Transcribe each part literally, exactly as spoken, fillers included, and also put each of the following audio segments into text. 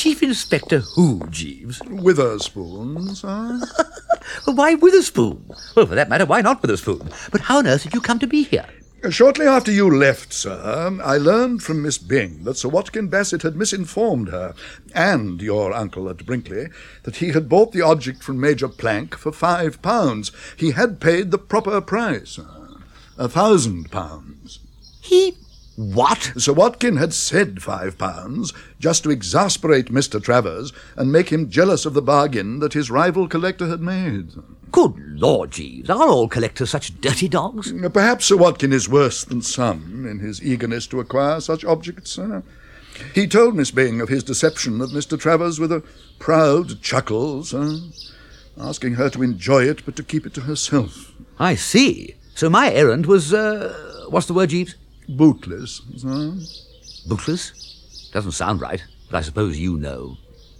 Chief Inspector who, Jeeves? Witherspoon, sir. Why Witherspoon? Well, for that matter, why not Witherspoon? But how on earth did you come to be here? Shortly after you left, sir, I learned from Miss Byng that Sir Watkin Bassett had misinformed her, and your uncle at Brinkley, that he had bought the object from Major Plank for five pounds. He had paid the proper price, sir. A thousand pounds. He... what? Sir Watkin had said five pounds, just to exasperate Mister Travers and make him jealous of the bargain that his rival collector had made. Good Lord, Jeeves, are all collectors such dirty dogs? Perhaps Sir Watkin is worse than some in his eagerness to acquire such objects, sir. He told Miss Byng of his deception of Mister Travers with a proud chuckle, sir, asking her to enjoy it but to keep it to herself. I see. So my errand was, uh, what's the word, Jeeves? Bootless, sir. Bootless? Doesn't sound right, but I suppose you know.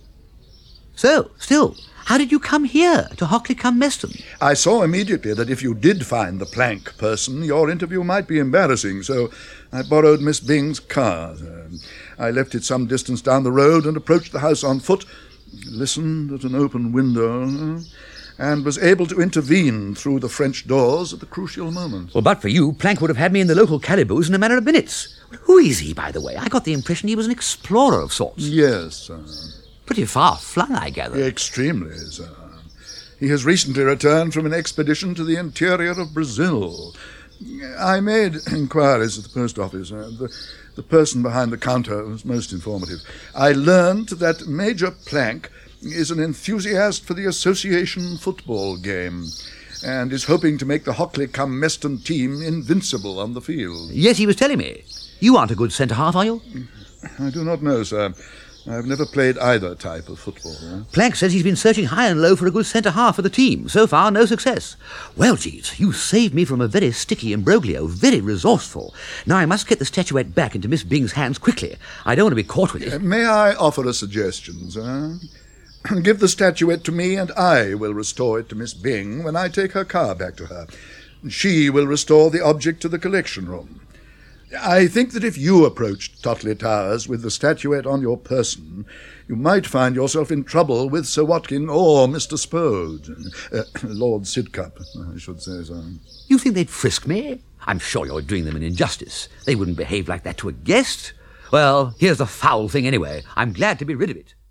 So, still, how did you come here, to Hockley-cum-Meston? I saw immediately that if you did find the Plank person, your interview might be embarrassing, so I borrowed Miss Byng's car. I left it some distance down the road and approached the house on foot, listened at an open window, and was able to intervene through the French doors at the crucial moment. Well, but for you, Plank would have had me in the local calaboose in a matter of minutes. Who is he, by the way? I got the impression he was an explorer of sorts. Yes, sir. Pretty far-flung, I gather. Extremely, sir. He has recently returned from an expedition to the interior of Brazil. I made inquiries at the post office. Uh, the, the person behind the counter was most informative. I learned that Major Plank is an enthusiast for the association football game and is hoping to make the Hockley-cum-Meston team invincible on the field. Yes, he was telling me. You aren't a good centre-half, are you? I do not know, sir. I've never played either type of football. Eh? Plank says he's been searching high and low for a good centre-half for the team. So far, no success. Well, Jeeves, you saved me from a very sticky imbroglio, very resourceful. Now I must get the statuette back into Miss Byng's hands quickly. I don't want to be caught with it. Uh, may I offer a suggestion, sir? Give the statuette to me and I will restore it to Miss Byng when I take her car back to her. She will restore the object to the collection room. I think that if you approached Totley Towers with the statuette on your person, you might find yourself in trouble with Sir Watkin or Mister Spode. Uh, Lord Sidcup, I should say so. You think they'd frisk me? I'm sure you're doing them an injustice. They wouldn't behave like that to a guest. Well, here's the foul thing anyway. I'm glad to be rid of it.